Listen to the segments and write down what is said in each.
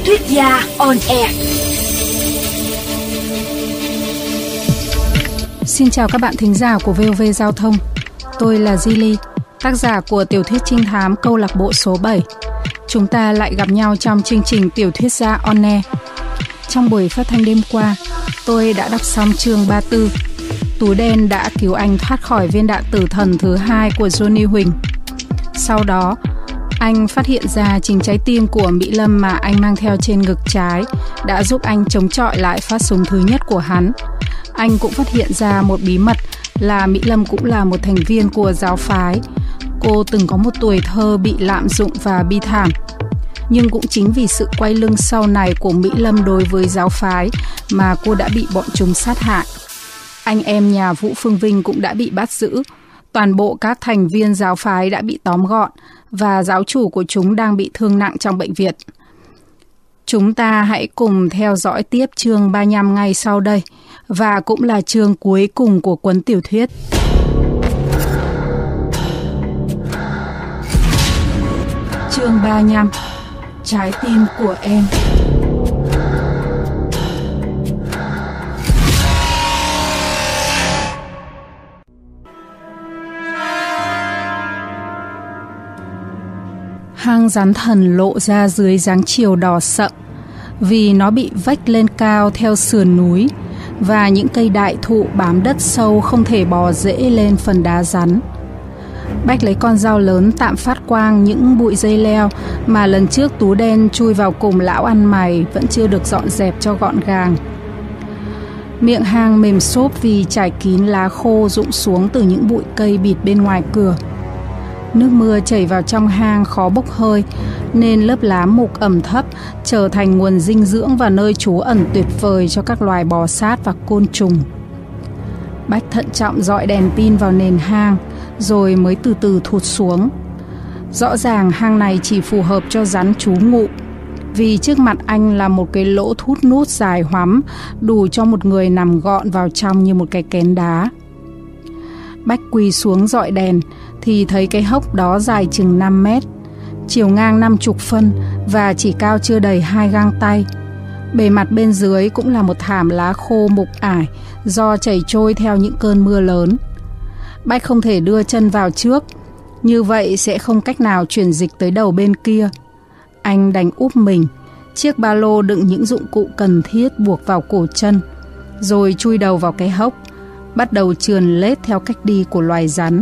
Thuyết gia on air. Xin chào các bạn thính giả của VOV Giao thông. Tôi là Zili, tác giả của tiểu thuyết trinh thám câu lạc bộ số 7. Chúng ta lại gặp nhau trong chương trình Tiểu thuyết gia on air. Trong buổi phát thanh đêm qua, tôi đã đọc xong chương 34. Tú đen đã cứu anh thoát khỏi viên đạn tử thần thứ 2 của Johnny Huỳnh. Sau đó, anh phát hiện ra chính trái tim của Mỹ Lâm mà anh mang theo trên ngực trái đã giúp anh chống chọi lại phát súng thứ nhất của hắn. Anh cũng phát hiện ra một bí mật là Mỹ Lâm cũng là một thành viên của giáo phái. Cô từng có một tuổi thơ bị lạm dụng và bi thảm. Nhưng cũng chính vì sự quay lưng sau này của Mỹ Lâm đối với giáo phái mà cô đã bị bọn chúng sát hại. Anh em nhà Vũ Phương Vinh cũng đã bị bắt giữ. Toàn bộ các thành viên giáo phái đã bị tóm gọn và giáo chủ của chúng đang bị thương nặng trong bệnh viện. Chúng ta hãy cùng theo dõi tiếp chương 35 ngay sau đây và cũng là chương cuối cùng của cuốn tiểu thuyết. Chương 35: Trái tim của em. Hang rắn thần lộ ra dưới dáng chiều đỏ sậm vì nó bị vách lên cao theo sườn núi và những cây đại thụ bám đất sâu không thể bò rễ lên phần đá rắn. Bách lấy con dao lớn tạm phát quang những bụi dây leo mà lần trước Tú đen chui vào cùng lão ăn mày vẫn chưa được dọn dẹp cho gọn gàng. Miệng hang mềm xốp vì trải kín lá khô rụng xuống từ những bụi cây bịt bên ngoài cửa. Nước mưa chảy vào trong hang khó bốc hơi nên lớp lá mục ẩm thấp trở thành nguồn dinh dưỡng và nơi trú ẩn tuyệt vời cho các loài bò sát và côn trùng. Bách thận trọng dọi đèn pin vào nền hang rồi mới từ từ thụt xuống. Rõ ràng hang này chỉ phù hợp cho rắn trú ngụ vì trước mặt anh là một cái lỗ thút nút dài hoắm đủ cho một người nằm gọn vào trong như một cái kén đá. Bách quỳ xuống dọi đèn thì thấy cái hốc đó dài chừng 5 mét, chiều ngang 50 phân và chỉ cao chưa đầy 2 gang tay. Bề mặt bên dưới cũng là một thảm lá khô mục ải do chảy trôi theo những cơn mưa lớn. Bách không thể đưa chân vào trước, như vậy sẽ không cách nào chuyển dịch tới đầu bên kia. Anh đành úp mình, chiếc ba lô đựng những dụng cụ cần thiết buộc vào cổ chân, rồi chui đầu vào cái hốc, bắt đầu trườn lết theo cách đi của loài rắn.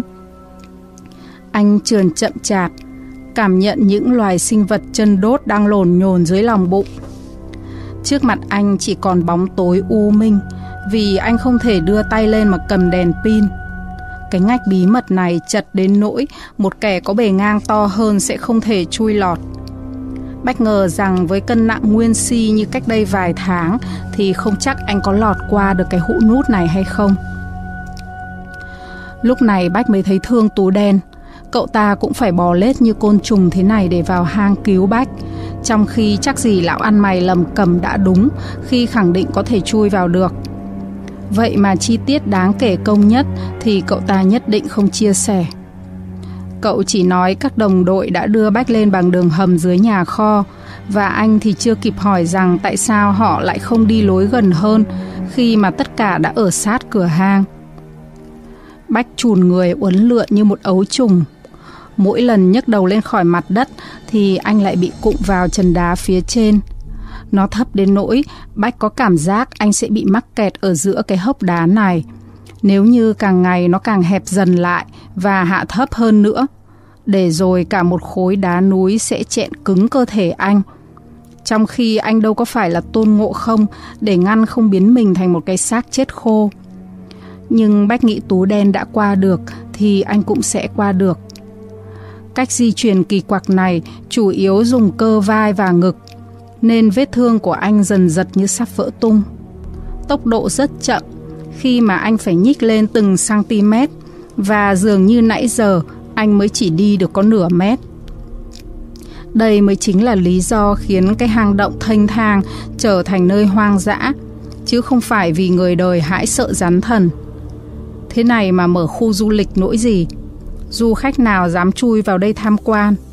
Anh trườn chậm chạp, cảm nhận những loài sinh vật chân đốt đang lổn nhổn dưới lòng bụng. Trước mặt anh chỉ còn bóng tối u minh vì anh không thể đưa tay lên mà cầm đèn pin. Cái ngách bí mật này chật đến nỗi một kẻ có bề ngang to hơn sẽ không thể chui lọt. Bách ngờ rằng với cân nặng nguyên si như cách đây vài tháng thì không chắc anh có lọt qua được cái hũ nút này hay không. Lúc này Bách mới thấy thương Tú đen. Cậu ta cũng phải bò lết như côn trùng thế này để vào hang cứu Bách, trong khi chắc gì lão ăn mày lầm cầm đã đúng khi khẳng định có thể chui vào được. Vậy mà chi tiết đáng kể công nhất thì cậu ta nhất định không chia sẻ. Cậu chỉ nói các đồng đội đã đưa Bách lên bằng đường hầm dưới nhà kho, và anh thì chưa kịp hỏi rằng tại sao họ lại không đi lối gần hơn khi mà tất cả đã ở sát cửa hang. Bách chùn người uốn lượn như một ấu trùng. Mỗi lần nhấc đầu lên khỏi mặt đất thì anh lại bị cụng vào trần đá phía trên. Nó thấp đến nỗi Bách có cảm giác anh sẽ bị mắc kẹt ở giữa cái hốc đá này, nếu như càng ngày nó càng hẹp dần lại và hạ thấp hơn nữa, để rồi cả một khối đá núi sẽ chẹn cứng cơ thể anh. Trong khi anh đâu có phải là Tôn Ngộ Không để ngăn không biến mình thành một cái xác chết khô. Nhưng Bách nghĩ Tú đen đã qua được thì anh cũng sẽ qua được. Cách di chuyển kỳ quặc này chủ yếu dùng cơ vai và ngực, nên vết thương của anh dần dật như sắp vỡ tung. Tốc độ rất chậm khi mà anh phải nhích lên từng cm, và dường như nãy giờ anh mới chỉ đi được có nửa mét. Đây mới chính là lý do khiến cái hang động thênh thang trở thành nơi hoang dã, chứ không phải vì người đời hãi sợ rắn thần. Thế này mà mở khu du lịch nỗi gì? Du khách nào dám chui vào đây tham quan?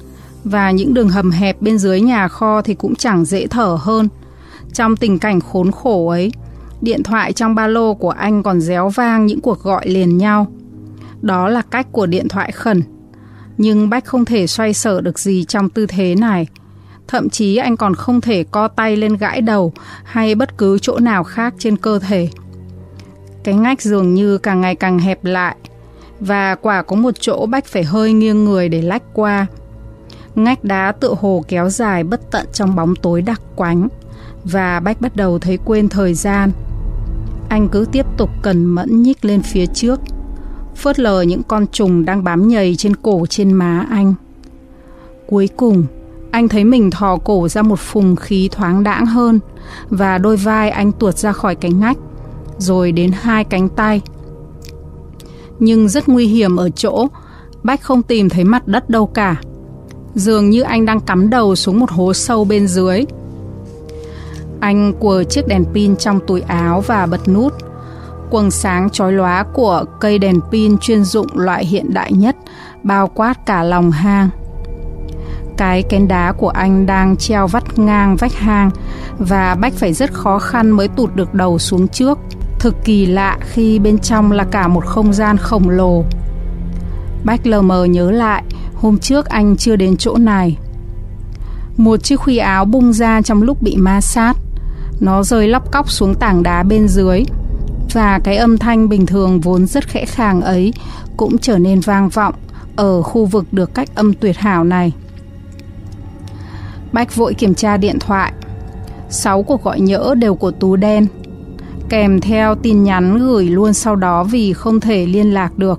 Và những đường hầm hẹp bên dưới nhà kho thì cũng chẳng dễ thở hơn. Trong tình cảnh khốn khổ ấy, điện thoại trong ba lô của anh còn réo vang những cuộc gọi liền nhau. Đó là cách của điện thoại khẩn. Nhưng Bách không thể xoay sở được gì trong tư thế này. Thậm chí anh còn không thể co tay lên gãi đầu hay bất cứ chỗ nào khác trên cơ thể. Cái ngách dường như càng ngày càng hẹp lại, và quả có một chỗ Bách phải hơi nghiêng người để lách qua. Ngách đá tựa hồ kéo dài bất tận trong bóng tối đặc quánh, và Bách bắt đầu thấy quên thời gian. Anh cứ tiếp tục cần mẫn nhích lên phía trước, phớt lờ những con trùng đang bám nhầy trên cổ trên má anh. Cuối cùng, anh thấy mình thò cổ ra một phùng khí thoáng đãng hơn, và đôi vai anh tuột ra khỏi cái ngách, rồi đến 2 cánh tay. Nhưng rất nguy hiểm ở chỗ Bách không tìm thấy mặt đất đâu cả. Dường như anh đang cắm đầu xuống một hố sâu bên dưới. Anh quờ chiếc đèn pin trong túi áo và bật nút. Quầng sáng chói lóa của cây đèn pin chuyên dụng loại hiện đại nhất bao quát cả lòng hang. Cái kén đá của anh đang treo vắt ngang vách hang, và Bách phải rất khó khăn mới tụt được đầu xuống trước. Thực kỳ lạ khi bên trong là cả một không gian khổng lồ. Bách lờ mờ nhớ lại, hôm trước anh chưa đến chỗ này. Một chiếc khuy áo bung ra trong lúc bị ma sát. Nó rơi lóc cóc xuống tảng đá bên dưới, và cái âm thanh bình thường vốn rất khẽ khàng ấy cũng trở nên vang vọng ở khu vực được cách âm tuyệt hảo này. Bách vội kiểm tra điện thoại. 6 cuộc gọi nhỡ đều của Tú Đen, kèm theo tin nhắn gửi luôn sau đó vì không thể liên lạc được.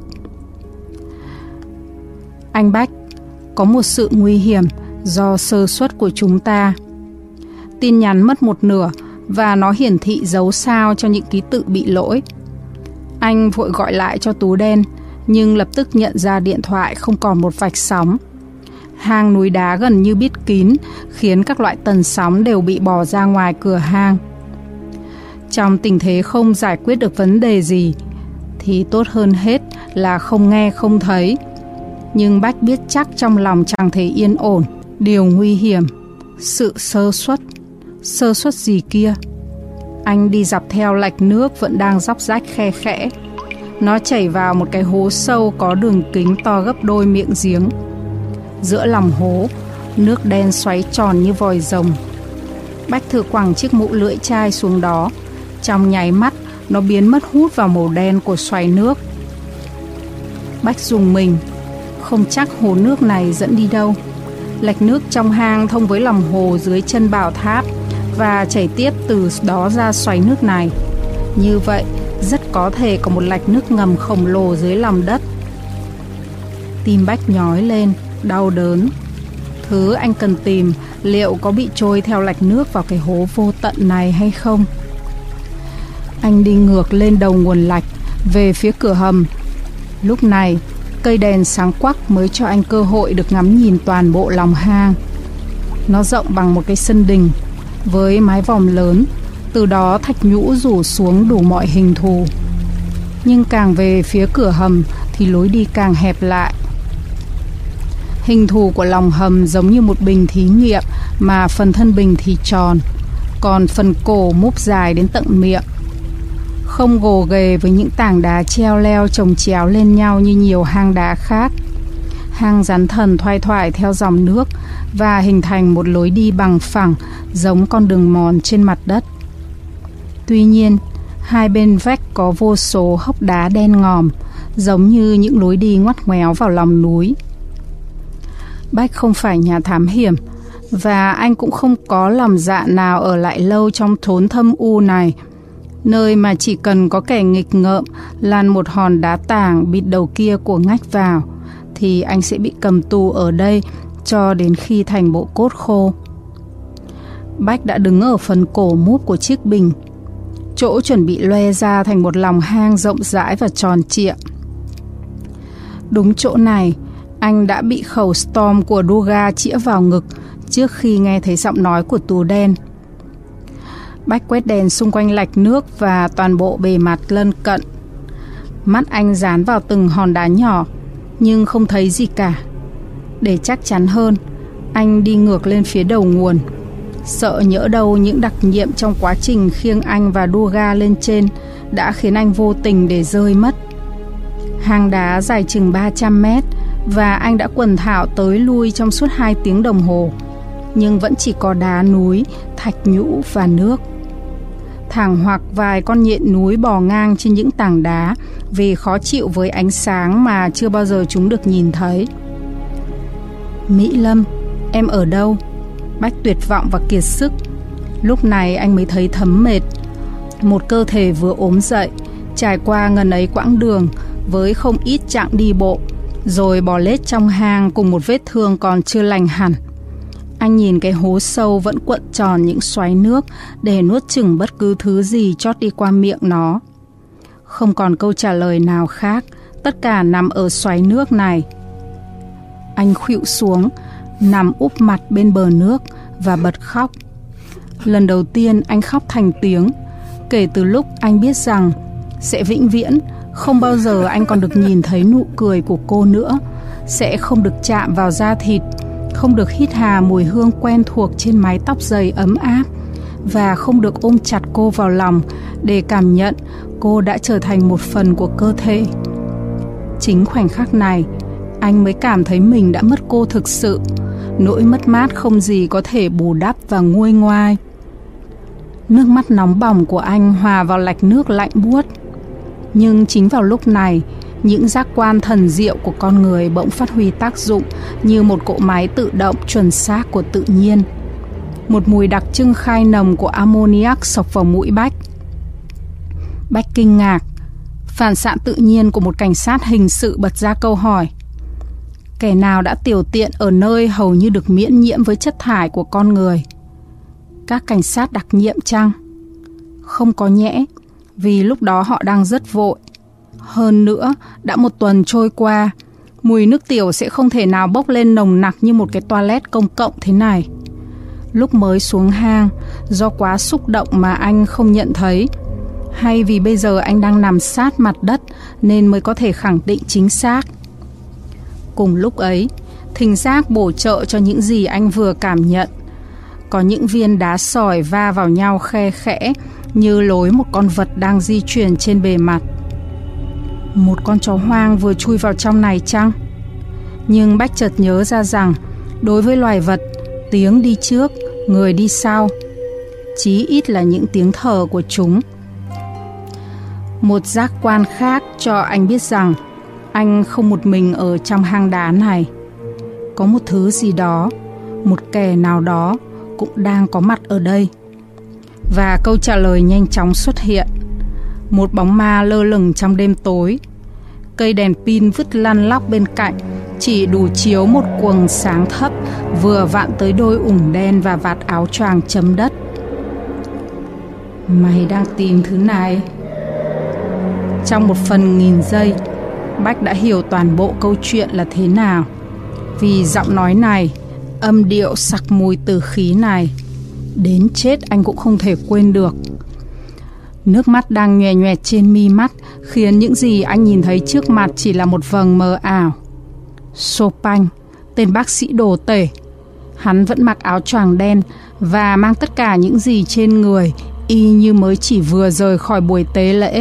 Anh Bách, có một sự nguy hiểm do sơ suất của chúng ta. Tin nhắn mất một nửa và nó hiển thị dấu sao cho những ký tự bị lỗi. Anh vội gọi lại cho Tú Đen, nhưng lập tức nhận ra điện thoại không còn một vạch sóng. Hang núi đá gần như bít kín, khiến các loại tần sóng đều bị bỏ ra ngoài cửa hang. Trong tình thế không giải quyết được vấn đề gì, thì tốt hơn hết là không nghe không thấy. Nhưng Bách biết chắc trong lòng chẳng thể yên ổn. Điều nguy hiểm, sự sơ suất gì kia. Anh đi dọc theo lạch nước vẫn đang róc rách khe khẽ. Nó chảy vào một cái hố sâu có đường kính to gấp đôi miệng giếng. Giữa lòng hố, nước đen xoáy tròn như vòi rồng. Bách thử quẳng chiếc mũ lưỡi chai xuống đó. Trong nháy mắt, nó biến mất hút vào màu đen của xoáy nước. Bách rùng mình, không chắc hồ nước này dẫn đi đâu. Lạch nước trong hang thông với lòng hồ dưới chân bảo tháp và chảy tiếp từ đó ra xoáy nước này. Như vậy, rất có thể có một lạch nước ngầm khổng lồ dưới lòng đất. Tim Bách nhói lên, đau đớn. Thứ anh cần tìm liệu có bị trôi theo lạch nước vào cái hố vô tận này hay không? Anh đi ngược lên đầu nguồn lạch, về phía cửa hầm. Lúc này, cây đèn sáng quắc mới cho anh cơ hội được ngắm nhìn toàn bộ lòng hang. Nó rộng bằng một cái sân đình, với mái vòm lớn, từ đó thạch nhũ rủ xuống đủ mọi hình thù. Nhưng càng về phía cửa hầm thì lối đi càng hẹp lại. Hình thù của lòng hầm giống như một bình thí nghiệm, mà phần thân bình thì tròn, còn phần cổ múp dài đến tận miệng. Không gồ ghề với những tảng đá treo leo chồng chéo lên nhau như nhiều hang đá khác. Hang rắn thần thoai thoải theo dòng nước và hình thành một lối đi bằng phẳng giống con đường mòn trên mặt đất. Tuy nhiên, hai bên vách có vô số hốc đá đen ngòm, giống như những lối đi ngoắt ngoéo vào lòng núi. Bách không phải nhà thám hiểm, và anh cũng không có lòng dạ nào ở lại lâu trong thốn thâm u này, nơi mà chỉ cần có kẻ nghịch ngợm lăn một hòn đá tảng bịt đầu kia của ngách vào, thì anh sẽ bị cầm tù ở đây cho đến khi thành bộ cốt khô. Bách đã đứng ở phần cổ múp của chiếc bình, chỗ chuẩn bị loe ra thành một lòng hang rộng rãi và tròn trịa. Đúng chỗ này, anh đã bị khẩu Storm của Duga chĩa vào ngực trước khi nghe thấy giọng nói của Tú Đen. Bách quét đèn xung quanh lạch nước và toàn bộ bề mặt lân cận. Mắt anh dán vào từng hòn đá nhỏ, nhưng không thấy gì cả. Để chắc chắn hơn, Anh đi ngược lên phía đầu nguồn, sợ nhỡ đâu những đặc nhiệm trong quá trình khiêng anh và đua ga lên trên đã khiến anh vô tình để rơi mất. Hang đá dài chừng 300 mét và anh đã quần thảo tới lui trong suốt 2 tiếng đồng hồ, nhưng vẫn chỉ có đá núi, thạch nhũ và nước. Thẳng hoặc vài con nhện núi bò ngang trên những tảng đá vì khó chịu với ánh sáng mà chưa bao giờ chúng được nhìn thấy. Mỹ Lâm, em ở đâu? Bách tuyệt vọng và kiệt sức. Lúc này anh mới thấy thấm mệt. Một cơ thể vừa ốm dậy, trải qua ngần ấy quãng đường với không ít chặng đi bộ, rồi bò lết trong hang cùng một vết thương còn chưa lành hẳn. Anh nhìn cái hố sâu vẫn cuộn tròn những xoáy nước để nuốt chửng bất cứ thứ gì chót đi qua miệng nó. Không còn câu trả lời nào khác, tất cả nằm ở xoáy nước này. Anh khuỵu xuống, nằm úp mặt bên bờ nước và bật khóc. Lần đầu tiên anh khóc thành tiếng, kể từ lúc anh biết rằng sẽ vĩnh viễn không bao giờ anh còn được nhìn thấy nụ cười của cô nữa, sẽ không được chạm vào da thịt, không được hít hà mùi hương quen thuộc trên mái tóc dày ấm áp, và không được ôm chặt cô vào lòng để cảm nhận cô đã trở thành một phần của cơ thể. Chính khoảnh khắc này, anh mới cảm thấy mình đã mất cô thực sự. Nỗi mất mát không gì có thể bù đắp và nguôi ngoai. Nước mắt nóng bỏng của anh hòa vào lạch nước lạnh buốt. Nhưng chính vào lúc này, những giác quan thần diệu của con người bỗng phát huy tác dụng như một cỗ máy tự động chuẩn xác của tự nhiên. Một mùi đặc trưng khai nồng của ammoniac xộc vào mũi Bách. Bách kinh ngạc. Phản xạ tự nhiên của một cảnh sát hình sự bật ra câu hỏi: kẻ nào đã tiểu tiện ở nơi hầu như được miễn nhiễm với chất thải của con người? Các cảnh sát đặc nhiệm chăng? Không có nhẽ, vì lúc đó họ đang rất vội. Hơn nữa, đã 1 tuần trôi qua, mùi nước tiểu sẽ không thể nào bốc lên nồng nặc như một cái toilet công cộng thế này. Lúc mới xuống hang, do quá xúc động mà anh không nhận thấy, hay vì bây giờ anh đang nằm sát mặt đất nên mới có thể khẳng định chính xác. Cùng lúc ấy, thính giác bổ trợ cho những gì anh vừa cảm nhận. Có những viên đá sỏi va vào nhau khe khẽ như lối một con vật đang di chuyển trên bề mặt. Một con chó hoang vừa chui vào trong này chăng? Nhưng Bách chợt nhớ ra rằng đối với loài vật, tiếng đi trước, người đi sau, chí ít là những tiếng thở của chúng. Một giác quan khác cho anh biết rằng anh không một mình ở trong hang đá này. Có một thứ gì đó, một kẻ nào đó cũng đang có mặt ở đây. Và câu trả lời nhanh chóng xuất hiện. Một bóng ma lơ lửng trong đêm tối. Cây đèn pin vứt lăn lóc bên cạnh chỉ đủ chiếu một quầng sáng thấp vừa vặn tới đôi ủng đen và vạt áo choàng chấm đất. Mày đang tìm thứ này? Trong 1/1000 giây, Bách đã hiểu toàn bộ câu chuyện là thế nào. Vì giọng nói này, âm điệu sặc mùi tử khí này, đến chết anh cũng không thể quên được. Nước mắt đang nhòe nhòe trên mi mắt khiến những gì anh nhìn thấy trước mặt chỉ là một vầng mờ ảo. Chopin, tên bác sĩ đồ tể. Hắn vẫn mặc áo choàng đen và mang tất cả những gì trên người y như mới chỉ vừa rời khỏi buổi tế lễ.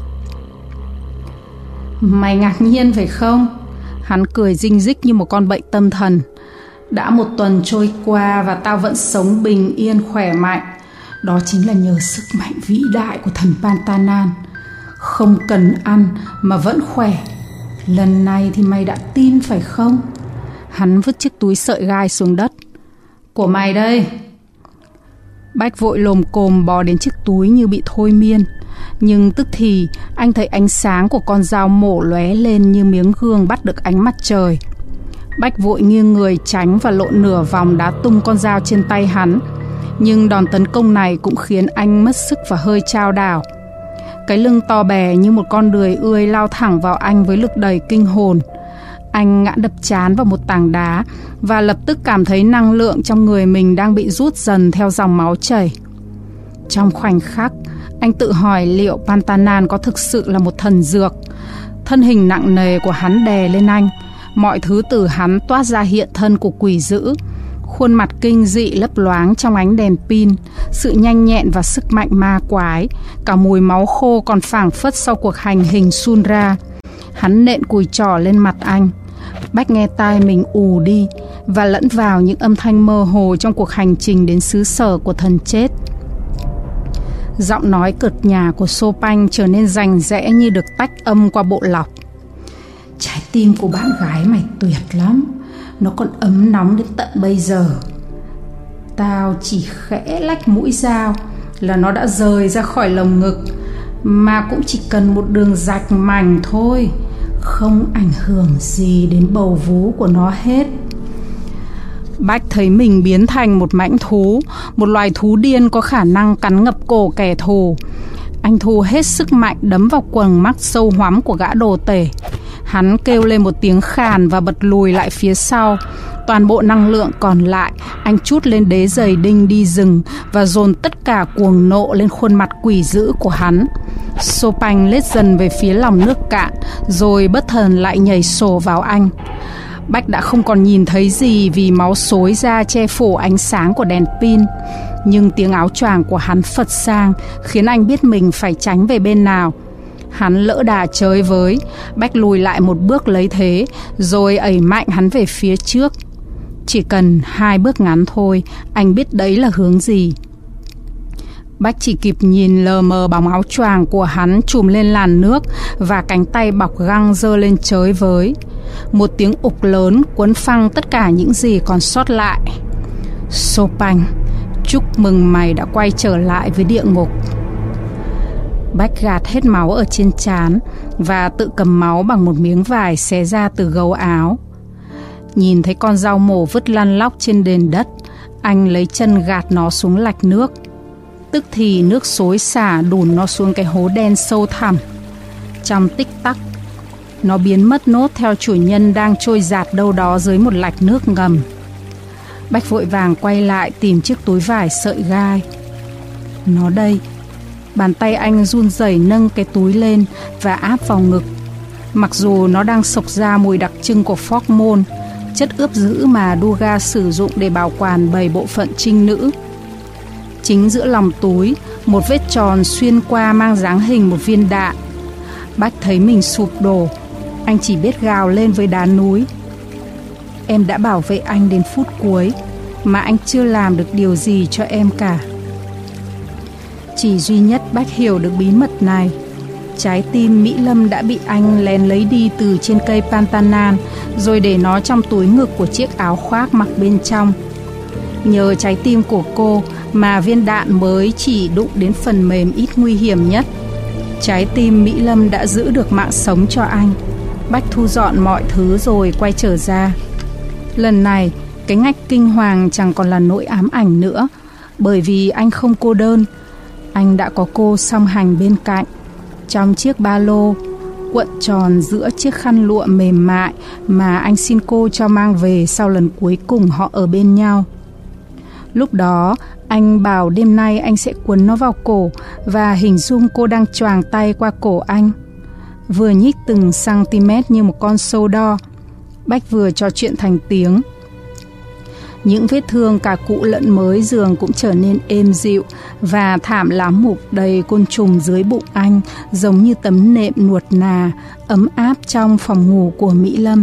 Mày ngạc nhiên phải không? Hắn cười rinh rích như một con bệnh tâm thần. Đã 1 tuần trôi qua và tao vẫn sống bình yên khỏe mạnh. Đó chính là nhờ sức mạnh vĩ đại của thần Pantanan. Không cần ăn mà vẫn khỏe. Lần này thì mày đã tin phải không? Hắn vứt chiếc túi sợi gai xuống đất. Của mày đây. Bách vội lồm cồm bò đến chiếc túi như bị thôi miên. Nhưng tức thì anh thấy ánh sáng của con dao mổ lóe lên như miếng gương bắt được ánh mặt trời. Bách vội nghiêng người tránh và lộn nửa vòng đá tung con dao trên tay hắn. Nhưng đòn tấn công này cũng khiến anh mất sức và hơi chao đảo. Cái lưng to bè như một con đười ươi lao thẳng vào anh với lực đẩy kinh hồn. Anh ngã đập trán vào một tảng đá và lập tức cảm thấy năng lượng trong người mình đang bị rút dần theo dòng máu chảy. Trong khoảnh khắc, anh tự hỏi liệu Pantanan có thực sự là một thần dược. Thân hình nặng nề của hắn đè lên anh. Mọi thứ từ hắn toát ra hiện thân của quỷ dữ. Khuôn mặt kinh dị lấp loáng trong ánh đèn pin, sự nhanh nhẹn và sức mạnh ma quái, cả mùi máu khô còn phảng phất sau cuộc hành hình Sunra. Hắn nện cùi trỏ lên mặt anh. Bách nghe tai mình ù đi và lẫn vào những âm thanh mơ hồ trong cuộc hành trình đến xứ sở của thần chết. Giọng nói cợt nhả của Chopin trở nên rành rẽ như được tách âm qua bộ lọc. Trái tim của bạn gái mày tuyệt lắm, nó còn ấm nóng đến tận bây giờ. Tao chỉ khẽ lách mũi dao là nó đã rời ra khỏi lồng ngực, mà cũng chỉ cần một đường rạch mảnh thôi, không ảnh hưởng gì đến bầu vú của nó hết. Bách thấy mình biến thành một mãnh thú, một loài thú điên có khả năng cắn ngập cổ kẻ thù. Anh thu hết sức mạnh đấm vào quầng mắt sâu hoắm của gã đồ tể. Hắn kêu lên một tiếng khàn và bật lùi lại phía sau. Toàn bộ năng lượng còn lại anh trút lên đế giày đinh đi rừng và dồn tất cả cuồng nộ lên khuôn mặt quỷ dữ của hắn. Chopin lết dần về phía lòng nước cạn, rồi bất thần lại nhảy sổ vào anh. Bách đã không còn nhìn thấy gì vì máu xối ra che phủ ánh sáng của đèn pin. Nhưng tiếng áo choàng của hắn phật sang khiến anh biết mình phải tránh về bên nào. Hắn lỡ đà chới với, Bách lùi lại một bước lấy thế, rồi ẩy mạnh hắn về phía trước. Chỉ cần 2 bước ngắn thôi, anh biết đấy là hướng gì. Bách chỉ kịp nhìn lờ mờ bóng áo choàng của hắn trùm lên làn nước và cánh tay bọc găng giơ lên chới với. Một tiếng ục lớn cuốn phăng tất cả những gì còn sót lại. Chopin, chúc mừng mày đã quay trở lại với địa ngục. Bách gạt hết máu ở trên trán và tự cầm máu bằng một miếng vải xé ra từ gấu áo. Nhìn thấy con dao mổ vứt lăn lóc trên nền đất, anh lấy chân gạt nó xuống lạch nước. Tức thì nước xối xả đùn nó xuống cái hố đen sâu thẳm. Trong tích tắc, nó biến mất nốt theo chủ nhân đang trôi dạt đâu đó dưới một lạch nước ngầm. Bách vội vàng quay lại tìm chiếc túi vải sợi gai. Nó đây. Bàn tay anh run rẩy nâng cái túi lên và áp vào ngực. Mặc dù nó đang xộc ra mùi đặc trưng của phóc-môn, chất ướp dữ mà Duga sử dụng để bảo quản 7 bộ phận trinh nữ. Chính giữa lòng túi, một vết tròn xuyên qua mang dáng hình một viên đạn. Bách thấy mình sụp đổ. Anh chỉ biết gào lên với đá núi. Em đã bảo vệ anh đến phút cuối, mà anh chưa làm được điều gì cho em cả. Chỉ duy nhất Bách hiểu được bí mật này. Trái tim Mỹ Lâm đã bị anh lén lấy đi từ trên cây Pantanan, rồi để nó trong túi ngực của chiếc áo khoác mặc bên trong. Nhờ trái tim của cô mà viên đạn mới chỉ đụng đến phần mềm ít nguy hiểm nhất. Trái tim Mỹ Lâm đã giữ được mạng sống cho anh. Bách thu dọn mọi thứ rồi quay trở ra. Lần này, cái ngách kinh hoàng chẳng còn là nỗi ám ảnh nữa, bởi vì anh không cô đơn. Anh đã có cô song hành bên cạnh, trong chiếc ba lô cuộn tròn giữa chiếc khăn lụa mềm mại mà anh xin cô cho mang về sau lần cuối cùng họ ở bên nhau. Lúc đó, anh bảo đêm nay anh sẽ quấn nó vào cổ và hình dung cô đang choàng tay qua cổ anh, vừa nhích từng cm như một con sâu đo. Bách vừa trò chuyện thành tiếng. Những vết thương cả cũ lẫn mới giường cũng trở nên êm dịu, và thảm lám mục đầy côn trùng dưới bụng anh giống như tấm nệm nuột nà, ấm áp trong phòng ngủ của Mỹ Lâm.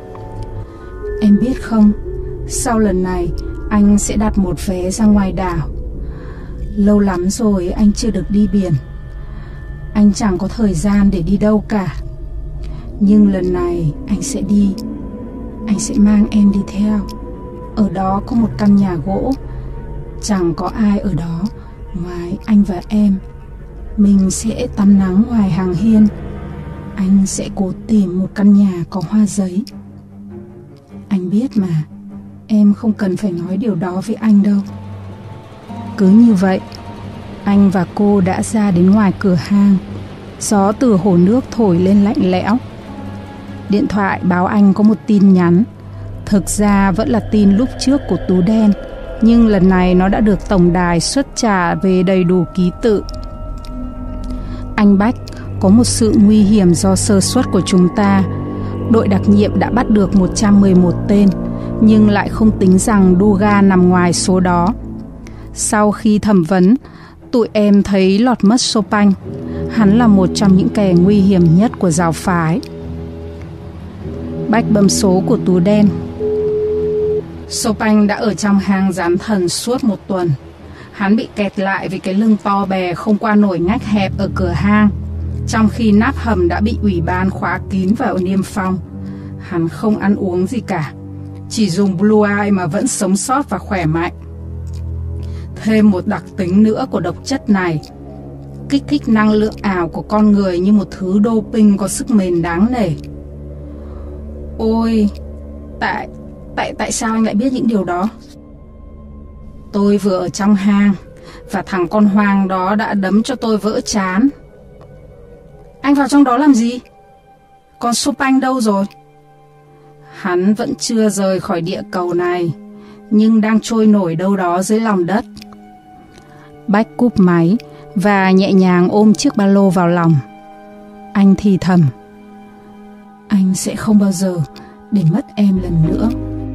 Em biết không, sau lần này anh sẽ đặt một vé ra ngoài đảo. Lâu lắm rồi anh chưa được đi biển. Anh chẳng có thời gian để đi đâu cả. Nhưng lần này anh sẽ đi. Anh sẽ mang em đi theo. Ở đó có một căn nhà gỗ. Chẳng có ai ở đó ngoài anh và em. Mình sẽ tắm nắng ngoài hàng hiên. Anh sẽ cố tìm một căn nhà có hoa giấy. Anh biết mà, em không cần phải nói điều đó với anh đâu. Cứ như vậy, anh và cô đã ra đến ngoài cửa hang. Gió từ hồ nước thổi lên lạnh lẽo. Điện thoại báo anh có một tin nhắn. Thực ra vẫn là tin lúc trước của Tú Đen, nhưng lần này nó đã được tổng đài xuất trả về đầy đủ ký tự. Anh Bách, có một sự nguy hiểm do sơ suất của chúng ta. Đội đặc nhiệm đã bắt được 111 tên, nhưng lại không tính rằng Duga nằm ngoài số đó. Sau khi thẩm vấn, tụi em thấy lọt mất Chopin. Hắn là một trong những kẻ nguy hiểm nhất của giáo phái. Bách bấm số của túi đen. Chopin đã ở trong hang gián thần suốt 1 tuần. Hắn bị kẹt lại vì cái lưng to bè không qua nổi ngách hẹp ở cửa hang, trong khi nắp hầm đã bị ủy ban khóa kín và niêm phong. Hắn không ăn uống gì cả, chỉ dùng Blue Eye mà vẫn sống sót và khỏe mạnh. Thêm một đặc tính nữa của độc chất này: kích thích năng lượng ảo của con người như một thứ doping có sức bền đáng nể. Ôi, tại sao anh lại biết những điều đó? Tôi vừa ở trong hang và thằng con hoang đó đã đấm cho tôi vỡ trán. Anh vào trong đó làm gì? Còn Chopin đâu rồi? Hắn vẫn chưa rời khỏi địa cầu này, nhưng đang trôi nổi đâu đó dưới lòng đất. Bách cúp máy và nhẹ nhàng ôm chiếc ba lô vào lòng. Anh thì thầm: anh sẽ không bao giờ để mất em lần nữa.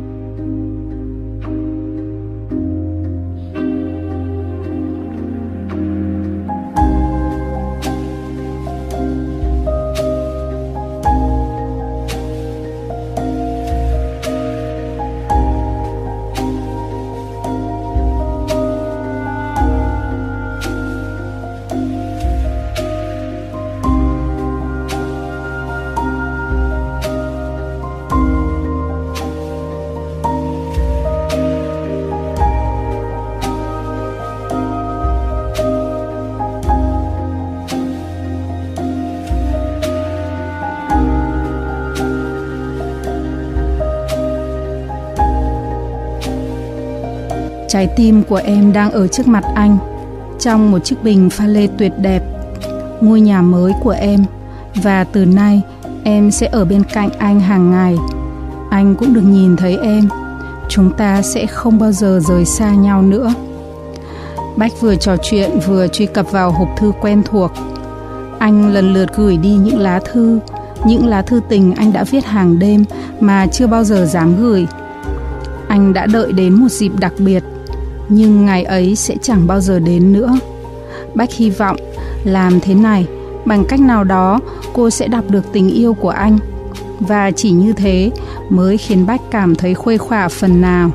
Trái tim của em đang ở trước mặt anh, trong một chiếc bình pha lê tuyệt đẹp, ngôi nhà mới của em. Và từ nay em sẽ ở bên cạnh anh hàng ngày. Anh cũng được nhìn thấy em. Chúng ta sẽ không bao giờ rời xa nhau nữa. Bách vừa trò chuyện vừa truy cập vào hộp thư quen thuộc. Anh lần lượt gửi đi những lá thư tình anh đã viết hàng đêm mà chưa bao giờ dám gửi. Anh đã đợi đến một dịp đặc biệt, nhưng ngày ấy sẽ chẳng bao giờ đến nữa. Bách hy vọng làm thế này, bằng cách nào đó cô sẽ đọc được tình yêu của anh, và chỉ như thế mới khiến Bách cảm thấy khuây khỏa phần nào.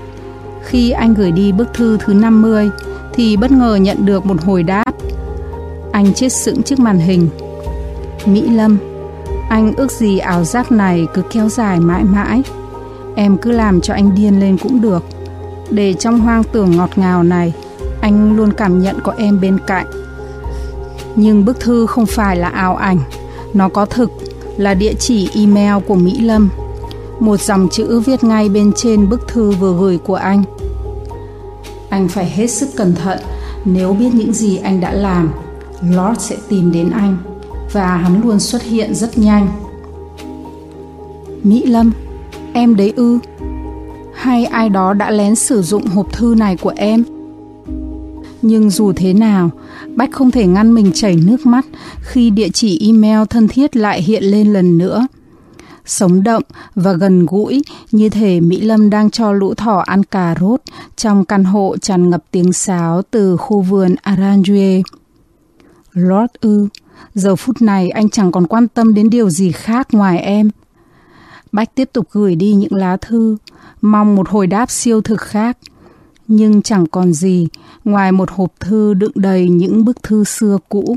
Khi anh gửi đi bức thư thứ 50 thì bất ngờ nhận được một hồi đáp. Anh chết sững trước màn hình. Mỹ Lâm, anh ước gì ảo giác này cứ kéo dài mãi mãi. Em cứ làm cho anh điên lên cũng được, để trong hoang tưởng ngọt ngào này anh luôn cảm nhận có em bên cạnh. Nhưng bức thư không phải là ảo ảnh, nó có thực, là địa chỉ email của Mỹ Lâm. Một dòng chữ viết ngay bên trên bức thư vừa gửi của anh. Anh phải hết sức cẩn thận. Nếu biết những gì anh đã làm, Lord sẽ tìm đến anh, và hắn luôn xuất hiện rất nhanh. Mỹ Lâm, em đấy ư? Hay ai đó đã lén sử dụng hộp thư này của em? Nhưng dù thế nào, Bách không thể ngăn mình chảy nước mắt khi địa chỉ email thân thiết lại hiện lên lần nữa. Sống động và gần gũi, như thể Mỹ Lâm đang cho lũ thỏ ăn cà rốt trong căn hộ tràn ngập tiếng sáo từ khu vườn Arrange. Lord ư, giờ phút này anh chẳng còn quan tâm đến điều gì khác ngoài em. Bách tiếp tục gửi đi những lá thư, mong một hồi đáp siêu thực khác. Nhưng chẳng còn gì ngoài một hộp thư đựng đầy những bức thư xưa cũ.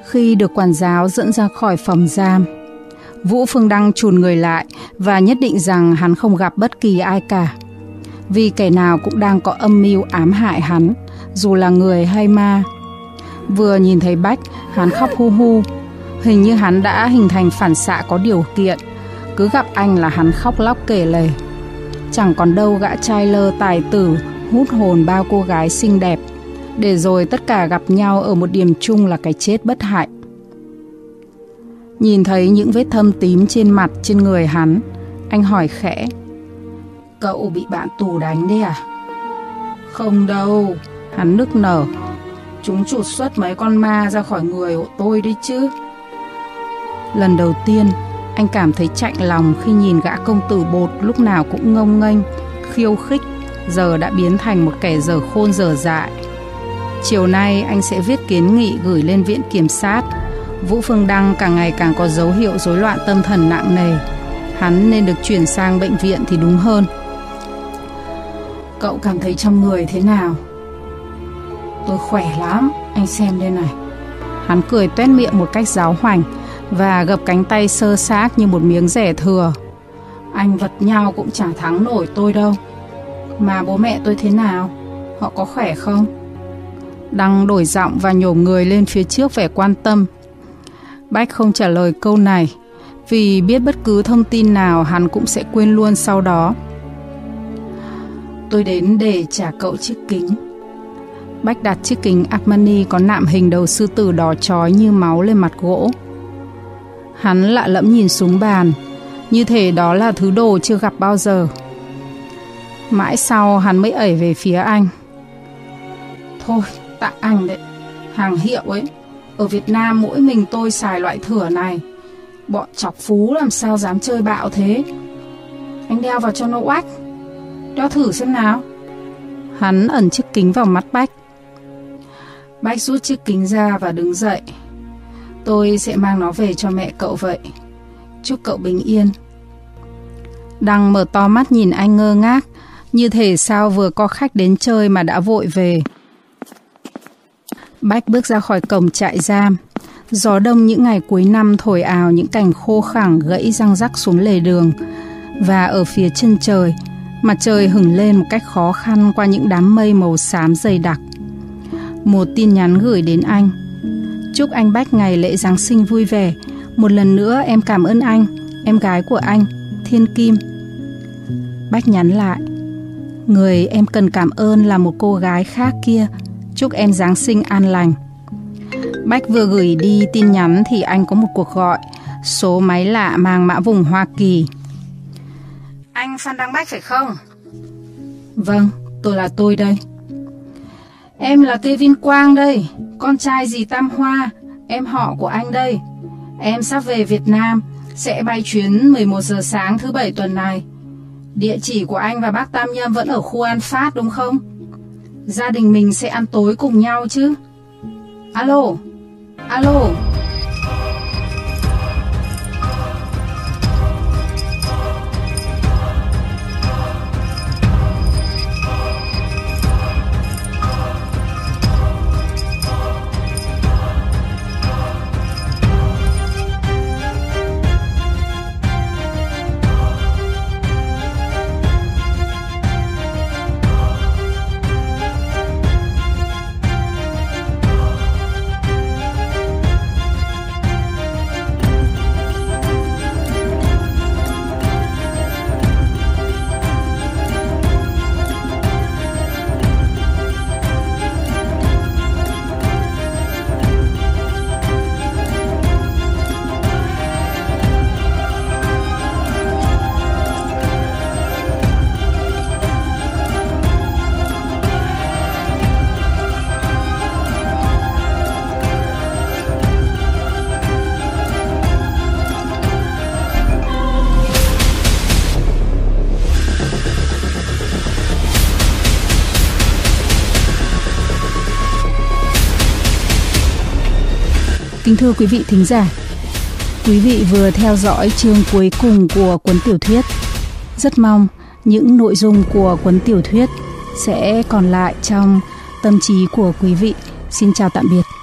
Khi được quản giáo dẫn ra khỏi phòng giam, Vũ Phương Đăng chùn người lại và nhất định rằng hắn không gặp bất kỳ ai cả, vì kẻ nào cũng đang có âm mưu ám hại hắn, dù là người hay ma. Vừa nhìn thấy Bách, hắn khóc hu hu. Hình như hắn đã hình thành phản xạ có điều kiện, cứ gặp anh là hắn khóc lóc kể lể. Chẳng còn đâu gã trai lơ tài tử hút hồn bao cô gái xinh đẹp, để rồi tất cả gặp nhau ở một điểm chung là cái chết bất hạnh. Nhìn thấy những vết thâm tím trên mặt, trên người hắn, anh hỏi khẽ: "Cậu bị bạn tù đánh đấy à?" "Không đâu," hắn nức nở. "Chúng trục xuất mấy con ma ra khỏi người của tôi đấy chứ." Lần đầu tiên, anh cảm thấy chạnh lòng khi nhìn gã công tử bột lúc nào cũng ngông nghênh, khiêu khích, giờ đã biến thành một kẻ dở khôn dở dại. Chiều nay anh sẽ viết kiến nghị gửi lên viện kiểm sát. Vũ Phương Đăng càng ngày càng có dấu hiệu rối loạn tâm thần nặng nề. Hắn nên được chuyển sang bệnh viện thì đúng hơn. "Cậu cảm thấy trong người thế nào?" "Tôi khỏe lắm, anh xem đây này." Hắn cười toét miệng một cách giáo hoành và gập cánh tay sơ xác như một miếng rẻ thừa. "Anh vật nhau cũng chả thắng nổi tôi đâu. Mà bố mẹ tôi thế nào? Họ có khỏe không?" Đăng đổi giọng và nhổm người lên phía trước vẻ quan tâm. Bách không trả lời câu này, vì biết bất cứ thông tin nào hắn cũng sẽ quên luôn sau đó. "Tôi đến để trả cậu chiếc kính." Bách đặt chiếc kính Armani có nạm hình đầu sư tử đỏ chói như máu lên mặt gỗ. Hắn lạ lẫm nhìn xuống bàn, như thể đó là thứ đồ chưa gặp bao giờ. Mãi sau hắn mới ẩy về phía anh. "Thôi, tặng anh đấy, hàng hiệu ấy. Ở Việt Nam mỗi mình tôi xài loại thửa này. Bọn chọc phú làm sao dám chơi bạo thế. Anh đeo vào cho nó oách. Đeo thử xem nào." Hắn ẩn chiếc kính vào mắt Bách. Bách rút chiếc kính ra và đứng dậy. "Tôi sẽ mang nó về cho mẹ cậu vậy. Chúc cậu bình yên." Đăng mở to mắt nhìn anh ngơ ngác, như thể sao vừa có khách đến chơi mà đã vội về. Bách bước ra khỏi cổng trại giam. Gió đông những ngày cuối năm thổi ào những cành khô khẳng gãy răng rắc xuống lề đường. Và ở phía chân trời, mặt trời hửng lên một cách khó khăn qua những đám mây màu xám dày đặc. Một tin nhắn gửi đến anh: "Chúc anh Bách ngày lễ Giáng sinh vui vẻ. Một lần nữa em cảm ơn anh, em gái của anh, Thiên Kim." Bách nhắn lại: "Người em cần cảm ơn là một cô gái khác kia. Chúc em Giáng sinh an lành." Bách vừa gửi đi tin nhắn thì anh có một cuộc gọi, số máy lạ mang mã vùng Hoa Kỳ. "Anh Phan Đăng Bách phải không?" "Vâng, tôi đây." "Em là Kevin Quang đây, con trai dì Tam Hoa, em họ của anh đây. Em sắp về Việt Nam, sẽ bay chuyến 11 giờ sáng thứ Bảy tuần này. Địa chỉ của anh và bác Tam Nhâm vẫn ở khu An Phát đúng không? Gia đình mình sẽ ăn tối cùng nhau chứ? Alo, alo." Kính thưa quý vị thính giả, quý vị vừa theo dõi chương cuối cùng của cuốn tiểu thuyết. Rất mong những nội dung của cuốn tiểu thuyết sẽ còn lại trong tâm trí của quý vị. Xin chào tạm biệt.